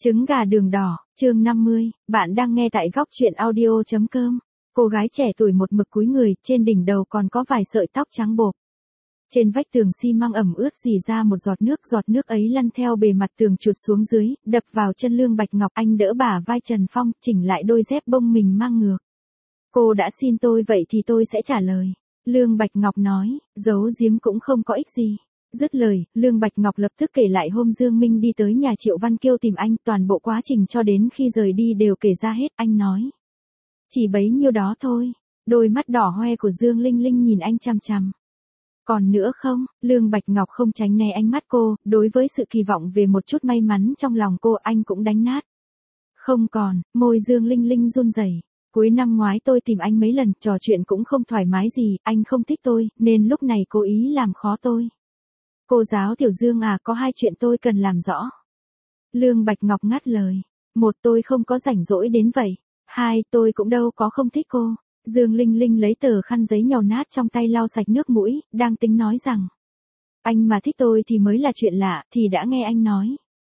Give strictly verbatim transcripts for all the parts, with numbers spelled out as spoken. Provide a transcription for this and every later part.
Trứng gà đường đỏ, chương năm mươi, bạn đang nghe tại góc truyện audio.com. Cô gái trẻ tuổi một mực cúi người, trên đỉnh đầu còn có vài sợi tóc trắng bột. Trên vách tường xi măng ẩm ướt rỉ ra một giọt nước, giọt nước ấy lăn theo bề mặt tường trượt xuống dưới, đập vào chân Lương Bạch Ngọc. Anh đỡ bả vai Trần Phong, chỉnh lại đôi dép bông mình mang ngược. Cô đã xin tôi vậy thì tôi sẽ trả lời. Lương Bạch Ngọc nói, giấu giếm cũng không có ích gì. Dứt lời, Lương Bạch Ngọc lập tức kể lại hôm Dương Minh đi tới nhà Triệu Văn Kiêu tìm anh, toàn bộ quá trình cho đến khi rời đi đều kể ra hết. Anh nói, chỉ bấy nhiêu đó thôi. Đôi mắt đỏ hoe của Dương Linh Linh nhìn anh chằm chằm. Còn nữa không? Lương Bạch Ngọc không tránh né ánh mắt cô, đối với sự kỳ vọng về một chút may mắn trong lòng cô anh cũng đánh nát. Không còn, môi Dương Linh Linh run rẩy. Cuối năm ngoái tôi tìm anh mấy lần, trò chuyện cũng không thoải mái gì, anh không thích tôi, nên lúc này cố ý làm khó tôi. Cô giáo Tiểu Dương à, có hai chuyện tôi cần làm rõ. Lương Bạch Ngọc ngắt lời. Một, tôi không có rảnh rỗi đến vậy. Hai, tôi cũng đâu có không thích cô. Dương Linh Linh lấy tờ khăn giấy nhàu nát trong tay lau sạch nước mũi, đang tính nói rằng, anh mà thích tôi thì mới là chuyện lạ, thì đã nghe anh nói.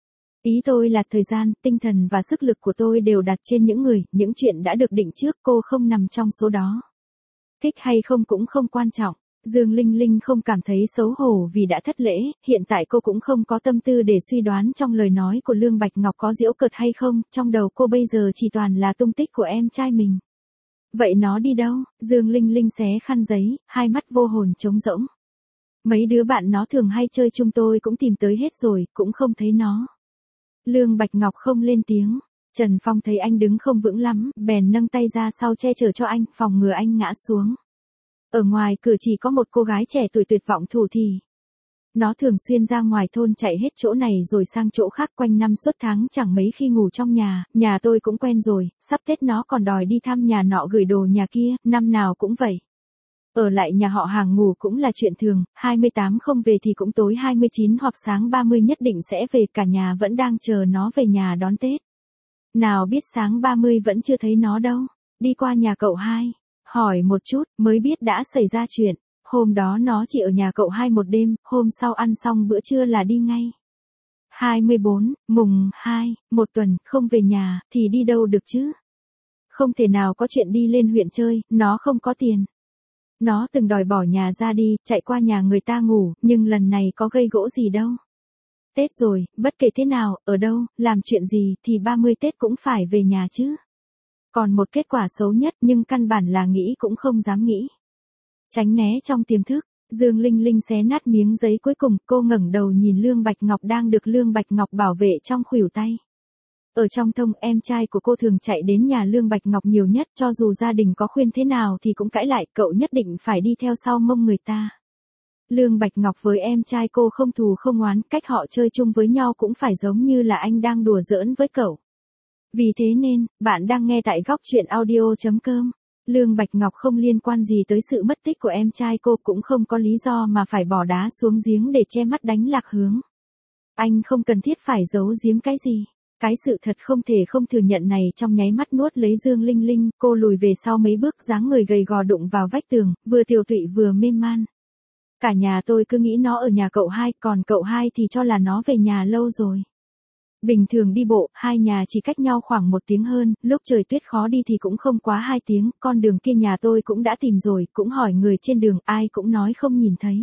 Ý tôi là thời gian, tinh thần và sức lực của tôi đều đặt trên những người, những chuyện đã được định trước, cô không nằm trong số đó. Thích hay không cũng không quan trọng. Dương Linh Linh không cảm thấy xấu hổ vì đã thất lễ, hiện tại cô cũng không có tâm tư để suy đoán trong lời nói của Lương Bạch Ngọc có giễu cợt hay không, trong đầu cô bây giờ chỉ toàn là tung tích của em trai mình. Vậy nó đi đâu? Dương Linh Linh xé khăn giấy, hai mắt vô hồn trống rỗng. Mấy đứa bạn nó thường hay chơi chung tôi cũng tìm tới hết rồi, cũng không thấy nó. Lương Bạch Ngọc không lên tiếng. Trần Phong thấy anh đứng không vững lắm, bèn nâng tay ra sau che chở cho anh, phòng ngừa anh ngã xuống. Ở ngoài cửa chỉ có một cô gái trẻ tuổi tuyệt vọng thủ thì. Nó thường xuyên ra ngoài thôn chạy hết chỗ này rồi sang chỗ khác, quanh năm suốt tháng chẳng mấy khi ngủ trong nhà, nhà tôi cũng quen rồi, sắp Tết nó còn đòi đi thăm nhà nọ gửi đồ nhà kia, năm nào cũng vậy. Ở lại nhà họ hàng ngủ cũng là chuyện thường, hai mươi tám không về thì cũng tối hai mươi chín hoặc sáng ba mươi nhất định sẽ về, cả nhà vẫn đang chờ nó về nhà đón Tết. Nào biết sáng ba mươi vẫn chưa thấy nó đâu, đi qua nhà cậu hai. Hỏi một chút, mới biết đã xảy ra chuyện. Hôm đó nó chỉ ở nhà cậu hai một đêm, hôm sau ăn xong bữa trưa là đi ngay. hai mươi bốn, mùng hai, một tuần, không về nhà, thì đi đâu được chứ? Không thể nào có chuyện đi lên huyện chơi, nó không có tiền. Nó từng đòi bỏ nhà ra đi, chạy qua nhà người ta ngủ, nhưng lần này có gây gỗ gì đâu. Tết rồi, bất kể thế nào, ở đâu, làm chuyện gì, thì ba mươi Tết cũng phải về nhà chứ. Còn một kết quả xấu nhất nhưng căn bản là nghĩ cũng không dám nghĩ. Tránh né trong tiềm thức, Dương Linh Linh xé nát miếng giấy cuối cùng, cô ngẩng đầu nhìn Lương Bạch Ngọc đang được Lương Bạch Ngọc bảo vệ trong khuỷu tay. Ở trong thông, em trai của cô thường chạy đến nhà Lương Bạch Ngọc nhiều nhất, cho dù gia đình có khuyên thế nào thì cũng cãi lại, cậu nhất định phải đi theo sau mông người ta. Lương Bạch Ngọc với em trai cô không thù không oán, cách họ chơi chung với nhau cũng phải giống như là anh đang đùa giỡn với cậu. Vì thế nên, bạn đang nghe tại góc truyện audio.com. Lương Bạch Ngọc không liên quan gì tới sự mất tích của em trai cô, cũng không có lý do mà phải bỏ đá xuống giếng để che mắt đánh lạc hướng. Anh không cần thiết phải giấu giếm cái gì. Cái sự thật không thể không thừa nhận này trong nháy mắt nuốt lấy Dương Linh Linh, cô lùi về sau mấy bước, dáng người gầy gò đụng vào vách tường, vừa tiều tụy vừa mê man. Cả nhà tôi cứ nghĩ nó ở nhà cậu hai, còn cậu hai thì cho là nó về nhà lâu rồi. Bình thường đi bộ, hai nhà chỉ cách nhau khoảng một tiếng hơn, lúc trời tuyết khó đi thì cũng không quá hai tiếng, con đường kia nhà tôi cũng đã tìm rồi, cũng hỏi người trên đường, ai cũng nói không nhìn thấy.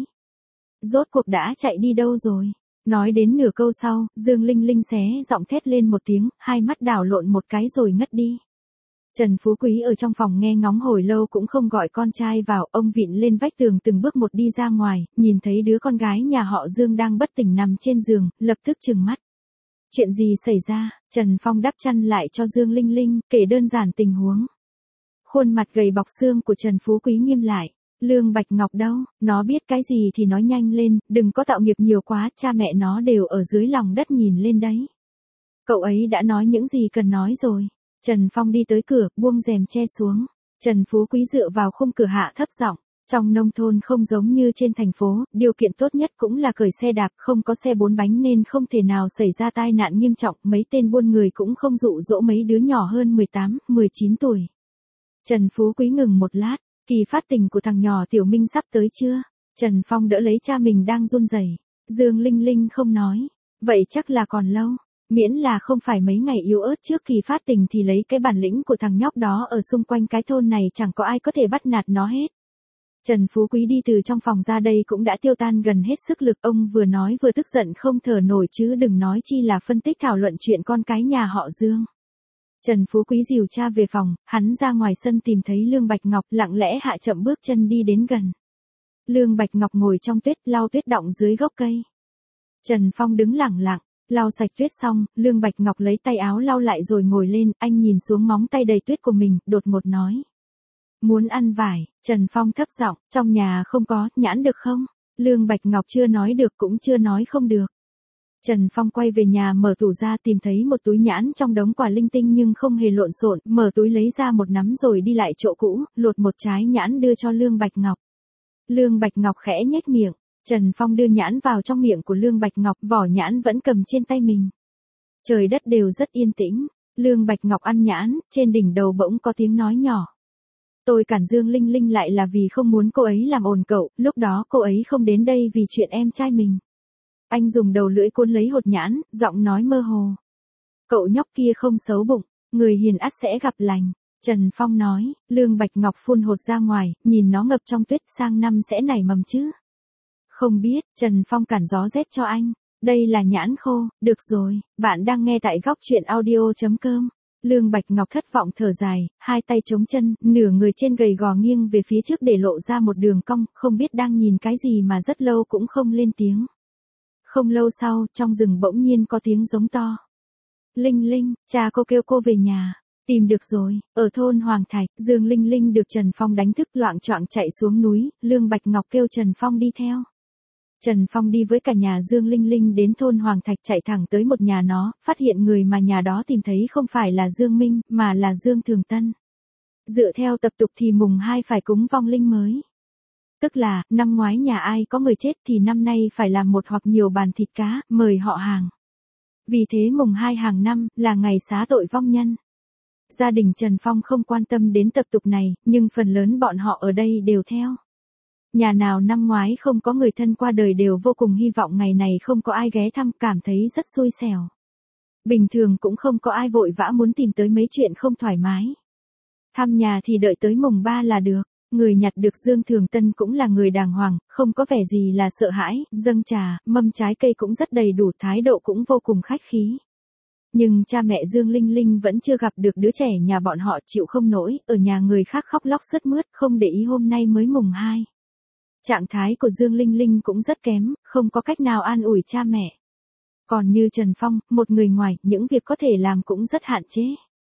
Rốt cuộc đã chạy đi đâu rồi? Nói đến nửa câu sau, Dương Linh Linh xé giọng thét lên một tiếng, hai mắt đảo lộn một cái rồi ngất đi. Trần Phú Quý ở trong phòng nghe ngóng hồi lâu cũng không gọi con trai vào, ông vịn lên vách tường từng bước một đi ra ngoài, nhìn thấy đứa con gái nhà họ Dương đang bất tỉnh nằm trên giường, lập tức trừng mắt. Chuyện gì xảy ra? Trần Phong đắp chăn lại cho Dương Linh Linh, kể đơn giản tình huống. Khuôn mặt gầy bọc xương của Trần Phú Quý nghiêm lại. Lương Bạch Ngọc đâu? Nó biết cái gì thì nói nhanh lên, đừng có tạo nghiệp nhiều quá, cha mẹ nó đều ở dưới lòng đất nhìn lên đấy. Cậu ấy đã nói những gì cần nói rồi. Trần Phong đi tới cửa, buông rèm che xuống. Trần Phú Quý dựa vào khung cửa hạ thấp giọng. Trong nông thôn không giống như trên thành phố, điều kiện tốt nhất cũng là cởi xe đạp, không có xe bốn bánh nên không thể nào xảy ra tai nạn nghiêm trọng, mấy tên buôn người cũng không dụ dỗ mấy đứa nhỏ hơn mười tám, mười chín tuổi. Trần Phú Quý ngừng một lát, kỳ phát tình của thằng nhỏ Tiểu Minh sắp tới chưa? Trần Phong đỡ lấy cha mình đang run rẩy. Dương Linh Linh không nói, vậy chắc là còn lâu. miễn là không phải mấy ngày yếu ớt trước kỳ phát tình thì lấy cái bản lĩnh của thằng nhóc đó ở xung quanh cái thôn này chẳng có ai có thể bắt nạt nó hết. Trần Phú Quý đi từ trong phòng ra đây cũng đã tiêu tan gần hết sức lực, ông vừa nói vừa tức giận không thở nổi chứ đừng nói chi là phân tích thảo luận chuyện con cái nhà họ Dương. Trần Phú Quý dìu cha về phòng, hắn ra ngoài sân tìm thấy Lương Bạch Ngọc, lặng lẽ hạ chậm bước chân đi đến gần. Lương Bạch Ngọc ngồi trong tuyết lau tuyết đọng dưới gốc cây. Trần Phong đứng lặng lặng, lau sạch tuyết xong, Lương Bạch Ngọc lấy tay áo lau lại rồi ngồi lên, anh nhìn xuống móng tay đầy tuyết của mình, đột ngột nói. Muốn ăn vải, Trần Phong thấp giọng, trong nhà không có, nhãn được không? Lương Bạch Ngọc chưa nói được cũng chưa nói không được. Trần Phong quay về nhà mở tủ ra tìm thấy một túi nhãn trong đống quả linh tinh nhưng không hề lộn xộn, mở túi lấy ra một nắm rồi đi lại chỗ cũ, lột một trái nhãn đưa cho Lương Bạch Ngọc. Lương Bạch Ngọc khẽ nhếch miệng, Trần Phong đưa nhãn vào trong miệng của Lương Bạch Ngọc, vỏ nhãn vẫn cầm trên tay mình. Trời đất đều rất yên tĩnh, Lương Bạch Ngọc ăn nhãn, trên đỉnh đầu bỗng có tiếng nói nhỏ. Tôi cản Dương Linh Linh lại là vì không muốn cô ấy làm ồn cậu, lúc đó cô ấy không đến đây vì chuyện em trai mình. Anh dùng đầu lưỡi cuốn lấy hột nhãn, giọng nói mơ hồ. Cậu nhóc kia không xấu bụng, người hiền ắt sẽ gặp lành. Trần Phong nói, Lương Bạch Ngọc phun hột ra ngoài, nhìn nó ngập trong tuyết, sang năm sẽ nảy mầm chứ. Không biết, Trần Phong cản gió rét cho anh. Đây là nhãn khô, được rồi, bạn đang nghe tại góc truyện audio chấm com. Lương Bạch Ngọc thất vọng thở dài, hai tay chống chân, nửa người trên gầy gò nghiêng về phía trước để lộ ra một đường cong, không biết đang nhìn cái gì mà rất lâu cũng không lên tiếng. Không lâu sau, trong rừng bỗng nhiên có tiếng giống to. Linh Linh, cha cô kêu cô về nhà. Tìm được rồi, ở thôn Hoàng Thạch, Dương Linh Linh được Trần Phong đánh thức loạng choạng chạy xuống núi, Lương Bạch Ngọc kêu Trần Phong đi theo. Trần Phong đi với cả nhà Dương Linh Linh đến thôn Hoàng Thạch chạy thẳng tới một nhà nó, phát hiện người mà nhà đó tìm thấy không phải là Dương Minh, mà là Dương Thường Tân. Dựa theo tập tục thì mùng hai phải cúng vong linh mới. Tức là, năm ngoái nhà ai có người chết thì năm nay phải làm một hoặc nhiều bàn thịt cá, mời họ hàng. Vì thế mùng hai hàng năm, là ngày xá tội vong nhân. Gia đình Trần Phong không quan tâm đến tập tục này, nhưng phần lớn bọn họ ở đây đều theo. Nhà nào năm ngoái không có người thân qua đời đều vô cùng hy vọng ngày này không có ai ghé thăm, cảm thấy rất xui xẻo. Bình thường cũng không có ai vội vã muốn tìm tới mấy chuyện không thoải mái. Thăm nhà thì đợi tới mùng ba là được. Người nhặt được Dương Thường Tân cũng là người đàng hoàng, không có vẻ gì là sợ hãi, dâng trà, mâm trái cây cũng rất đầy đủ, thái độ cũng vô cùng khách khí. Nhưng cha mẹ Dương Linh Linh vẫn chưa gặp được đứa trẻ nhà bọn họ, chịu không nổi, ở nhà người khác khóc lóc sướt mướt, không để ý hôm nay mới mùng hai. Trạng thái của Dương Linh Linh cũng rất kém, không có cách nào an ủi cha mẹ. Còn như Trần Phong, một người ngoài, những việc có thể làm cũng rất hạn chế.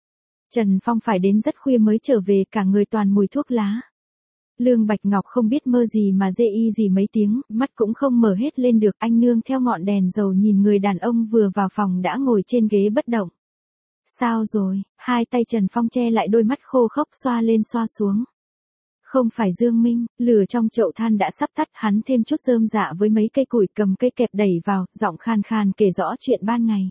Trần Phong phải đến rất khuya mới trở về, cả người toàn mùi thuốc lá. Lương Bạch Ngọc không biết mơ gì mà dê y gì mấy tiếng, mắt cũng không mở hết lên được, anh nương theo ngọn đèn dầu nhìn người đàn ông vừa vào phòng đã ngồi trên ghế bất động. Sao rồi, hai tay Trần Phong che lại đôi mắt khô khốc xoa lên xoa xuống. Không phải Dương Minh, lửa trong chậu than đã sắp tắt, hắn thêm chút rơm dạ với mấy cây củi cầm cây kẹp đẩy vào, giọng khan khan kể rõ chuyện ban ngày.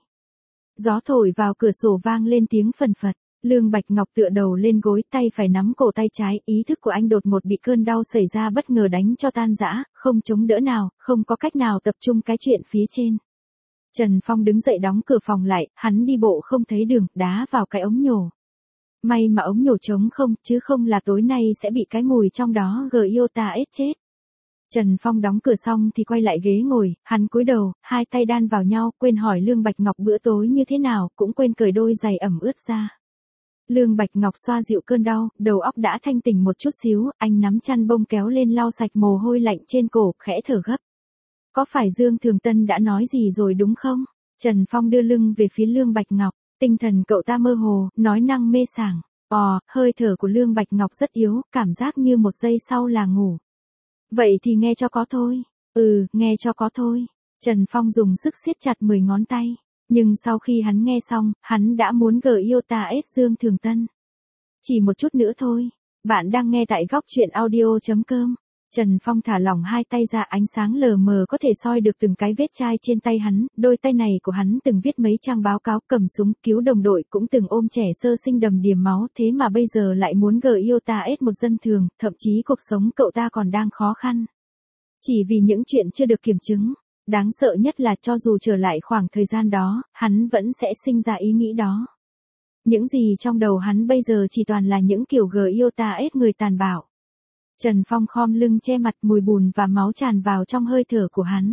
Gió thổi vào cửa sổ vang lên tiếng phần phật. Lương Bạch Ngọc tựa đầu lên gối, tay phải nắm cổ tay trái, ý thức của anh đột ngột bị cơn đau xảy ra bất ngờ đánh cho tan rã, không chống đỡ nào, không có cách nào tập trung cái chuyện phía trên. Trần Phong đứng dậy đóng cửa phòng lại, hắn đi bộ không thấy đường, đá vào cái ống nhổ. May mà ống nhổ trống không, chứ không là tối nay sẽ bị cái mùi trong đó giota ết chết. Trần Phong đóng cửa xong thì quay lại ghế ngồi, hắn cúi đầu, hai tay đan vào nhau, quên hỏi Lương Bạch Ngọc bữa tối như thế nào, cũng quên cởi đôi giày ẩm ướt ra. Lương Bạch Ngọc xoa dịu cơn đau, đầu óc đã thanh tỉnh một chút xíu, anh nắm chăn bông kéo lên lau sạch mồ hôi lạnh trên cổ, khẽ thở gấp. Có phải Dương Thường Tân đã nói gì rồi đúng không? Trần Phong đưa lưng về phía Lương Bạch Ngọc, tinh thần cậu ta mơ hồ, nói năng mê sảng. Ồ, hơi thở của Lương Bạch Ngọc rất yếu, cảm giác như một giây sau là ngủ. Vậy thì nghe cho có thôi. Ừ, nghe cho có thôi. Trần Phong dùng sức siết chặt mười ngón tay. Nhưng sau khi hắn nghe xong, hắn đã muốn giota ết Dương Thường Tân. Chỉ một chút nữa thôi. Bạn đang nghe tại góc truyện audio chấm com. Trần Phong thả lỏng hai tay ra, ánh sáng lờ mờ có thể soi được từng cái vết chai trên tay hắn, đôi tay này của hắn từng viết mấy trang báo cáo, cầm súng cứu đồng đội, cũng từng ôm trẻ sơ sinh đầm đìa máu, thế mà bây giờ lại muốn giota ết một dân thường, thậm chí cuộc sống cậu ta còn đang khó khăn. Chỉ vì những chuyện chưa được kiểm chứng. Đáng sợ nhất là cho dù trở lại khoảng thời gian đó, hắn vẫn sẽ sinh ra ý nghĩ đó. Những gì trong đầu hắn bây giờ chỉ toàn là những kiểu gờ yêu ta ết người tàn bạo. Trần Phong khom lưng che mặt, mùi bùn và máu tràn vào trong hơi thở của hắn.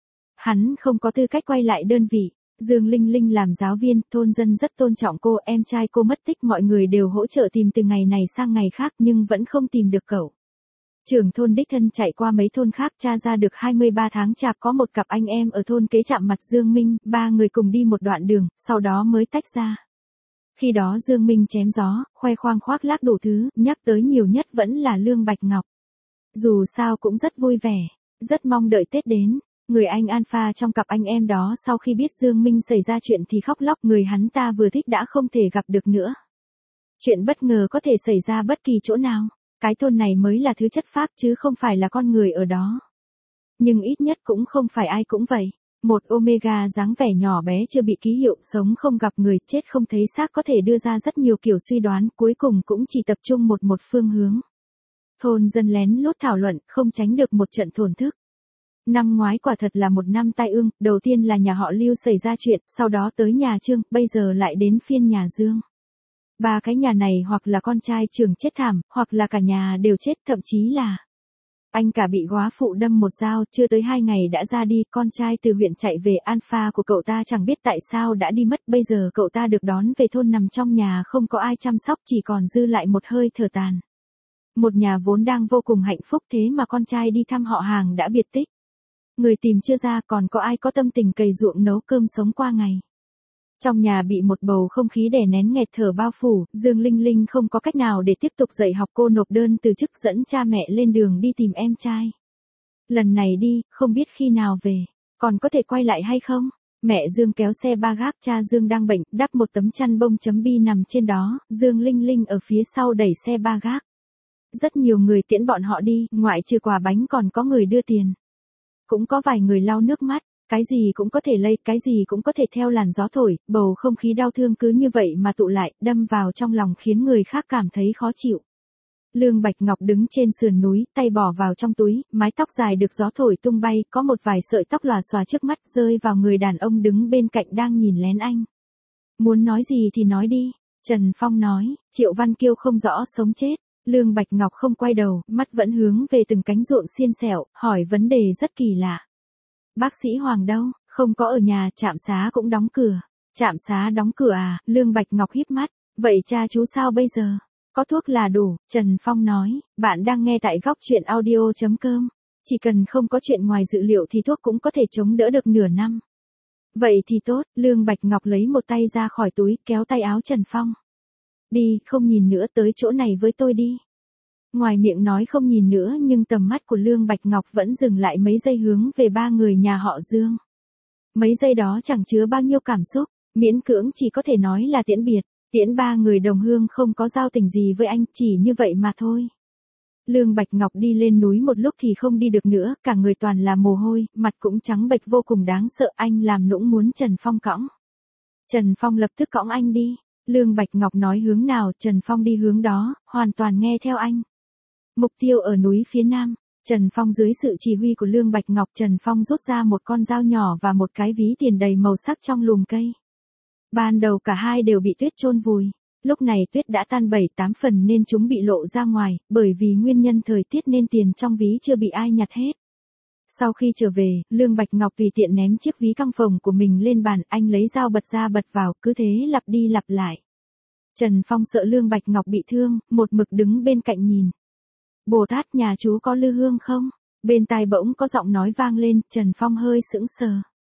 Hắn không có tư cách quay lại đơn vị. Dương Linh Linh làm giáo viên, thôn dân rất tôn trọng cô, em trai cô mất tích, mọi người đều hỗ trợ tìm từ ngày này sang ngày khác nhưng vẫn không tìm được cậu. Trưởng thôn đích thân chạy qua mấy thôn khác, tra ra được hai mươi ba tháng chạp có một cặp anh em ở thôn kế chạm mặt Dương Minh, ba người cùng đi một đoạn đường, sau đó mới tách ra. Khi đó Dương Minh chém gió, khoe khoang khoác lác đủ thứ, nhắc tới nhiều nhất vẫn là Lương Bạch Ngọc. Dù sao cũng rất vui vẻ, rất mong đợi Tết đến. Người anh alpha trong cặp anh em đó sau khi biết Dương Minh xảy ra chuyện thì khóc lóc, người hắn ta vừa thích đã không thể gặp được nữa. Chuyện bất ngờ có thể xảy ra bất kỳ chỗ nào, cái thôn này mới là thứ chất phác chứ không phải là con người ở đó. Nhưng ít nhất cũng không phải ai cũng vậy. Một Omega dáng vẻ nhỏ bé chưa bị ký hiệu, sống không gặp người, chết không thấy xác, có thể đưa ra rất nhiều kiểu suy đoán, cuối cùng cũng chỉ tập trung một một phương hướng. Thôn dân lén lút thảo luận, không tránh được một trận thổn thức. Năm ngoái quả thật là một năm tai ương, đầu tiên là nhà họ Lưu xảy ra chuyện, sau đó tới nhà Trương, bây giờ lại đến phiên nhà Dương. Ba cái nhà này hoặc là con trai trưởng chết thảm, hoặc là cả nhà đều chết, thậm chí là anh cả bị góa phụ đâm một dao, chưa tới hai ngày đã ra đi, con trai từ huyện chạy về, alpha của cậu ta chẳng biết tại sao đã đi mất, bây giờ cậu ta được đón về thôn nằm trong nhà không có ai chăm sóc, chỉ còn dư lại một hơi thở tàn. Một nhà vốn đang vô cùng hạnh phúc, thế mà con trai đi thăm họ hàng đã biệt tích. Người tìm chưa ra, còn có ai có tâm tình cày ruộng nấu cơm sống qua ngày. Trong nhà bị một bầu không khí đè nén nghẹt thở bao phủ, Dương Linh Linh không có cách nào để tiếp tục dạy học, cô nộp đơn từ chức, dẫn cha mẹ lên đường đi tìm em trai. Lần này đi, không biết khi nào về, còn có thể quay lại hay không? Mẹ Dương kéo xe ba gác, cha Dương đang bệnh, đắp một tấm chăn bông chấm bi nằm trên đó, Dương Linh Linh ở phía sau đẩy xe ba gác. Rất nhiều người tiễn bọn họ đi, ngoại trừ quà bánh còn có người đưa tiền. Cũng có vài người lau nước mắt, cái gì cũng có thể lây, cái gì cũng có thể theo làn gió thổi, bầu không khí đau thương cứ như vậy mà tụ lại, đâm vào trong lòng khiến người khác cảm thấy khó chịu. Lương Bạch Ngọc đứng trên sườn núi, tay bỏ vào trong túi, mái tóc dài được gió thổi tung bay, có một vài sợi tóc lòa xòa trước mắt rơi vào người đàn ông đứng bên cạnh đang nhìn lén anh. Muốn nói gì thì nói đi, Trần Phong nói, Triệu Văn Kiêu không rõ sống chết. Lương Bạch Ngọc không quay đầu, mắt vẫn hướng về từng cánh ruộng xiên xẻo, hỏi vấn đề rất kỳ lạ. Bác sĩ Hoàng đâu? Không có ở nhà, trạm xá cũng đóng cửa. Trạm xá đóng cửa à? Lương Bạch Ngọc híp mắt. Vậy cha chú sao bây giờ? Có thuốc là đủ, Trần Phong nói. Bạn đang nghe tại góc chuyện audio chấm com. Chỉ cần không có chuyện ngoài dự liệu thì thuốc cũng có thể chống đỡ được nửa năm. Vậy thì tốt, Lương Bạch Ngọc lấy một tay ra khỏi túi, kéo tay áo Trần Phong. Đi, không nhìn nữa, tới chỗ này với tôi đi. Ngoài miệng nói không nhìn nữa nhưng tầm mắt của Lương Bạch Ngọc vẫn dừng lại mấy giây hướng về ba người nhà họ Dương. Mấy giây đó chẳng chứa bao nhiêu cảm xúc, miễn cưỡng chỉ có thể nói là tiễn biệt, tiễn ba người đồng hương không có giao tình gì với anh, chỉ như vậy mà thôi. Lương Bạch Ngọc đi lên núi một lúc thì không đi được nữa, cả người toàn là mồ hôi, mặt cũng trắng bệch vô cùng đáng sợ, anh làm nũng muốn Trần Phong cõng. Trần Phong lập tức cõng anh đi. Lương Bạch Ngọc nói hướng nào, Trần Phong đi hướng đó, hoàn toàn nghe theo anh. Mục tiêu ở núi phía nam, Trần Phong dưới sự chỉ huy của Lương Bạch Ngọc, Trần Phong rút ra một con dao nhỏ và một cái ví tiền đầy màu sắc trong lùm cây. Ban đầu cả hai đều bị tuyết chôn vùi, lúc này tuyết đã tan bảy tám phần nên chúng bị lộ ra ngoài, bởi vì nguyên nhân thời tiết nên tiền trong ví chưa bị ai nhặt hết. Sau khi trở về, Lương Bạch Ngọc tùy tiện ném chiếc ví căng phòng của mình lên bàn, anh lấy dao bật ra bật vào, cứ thế lặp đi lặp lại. Trần Phong sợ Lương Bạch Ngọc bị thương, một mực đứng bên cạnh nhìn. Bồ Tát, nhà chú có lư hương không? Bên tai bỗng có giọng nói vang lên, Trần Phong hơi sững sờ.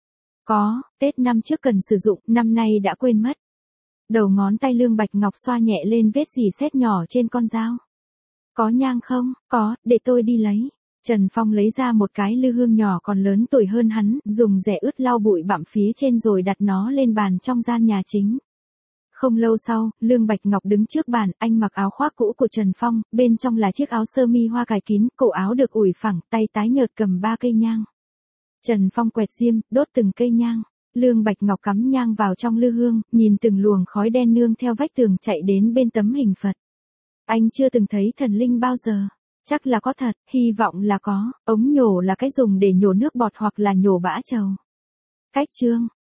Có, Tết năm trước cần sử dụng, năm nay đã quên mất. Đầu ngón tay Lương Bạch Ngọc xoa nhẹ lên vết rỉ sét nhỏ trên con dao. Có nhang không? Có, để tôi đi lấy. Trần Phong lấy ra một cái lư hương nhỏ còn lớn tuổi hơn hắn, dùng rẻ ướt lau bụi bặm phía trên rồi đặt nó lên bàn trong gian nhà chính. Không lâu sau, Lương Bạch Ngọc đứng trước bàn, anh mặc áo khoác cũ của Trần Phong, bên trong là chiếc áo sơ mi hoa cài kín, cổ áo được ủi phẳng, tay tái nhợt cầm ba cây nhang. Trần Phong quẹt diêm, đốt từng cây nhang. Lương Bạch Ngọc cắm nhang vào trong lư hương, nhìn từng luồng khói đen nương theo vách tường chạy đến bên tấm hình Phật. Anh chưa từng thấy thần linh bao giờ. Chắc là có thật, hy vọng là có, ống nhổ là cái dùng để nhổ nước bọt hoặc là nhổ bã trầu. Cách chương